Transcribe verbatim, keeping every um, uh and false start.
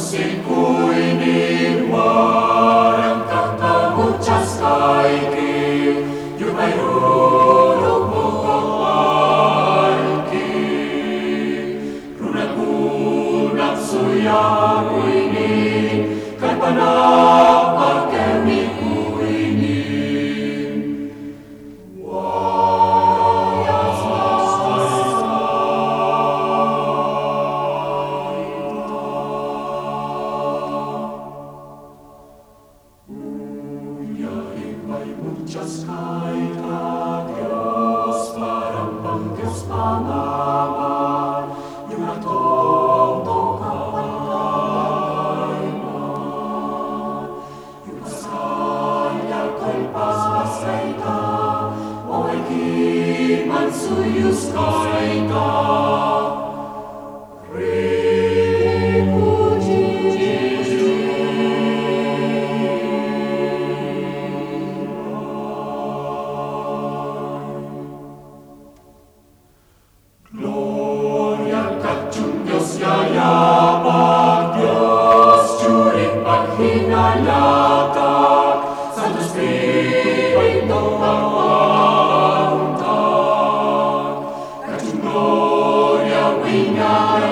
Warang katamuchas kaikki, Jupai rurupukokvalki. Runak-unak suyakuini, Kan panapak kami kuini. Muchas kaita Dios parang pang Dios pangalan, yung natong kapatay na. Yung pasaya ko'y pasmasay ka, o ay kiman suyos kay ka. Yayapak Diyos, Juring paghinalatak, Santo Espiritu magwantag, Kajung gloria wingan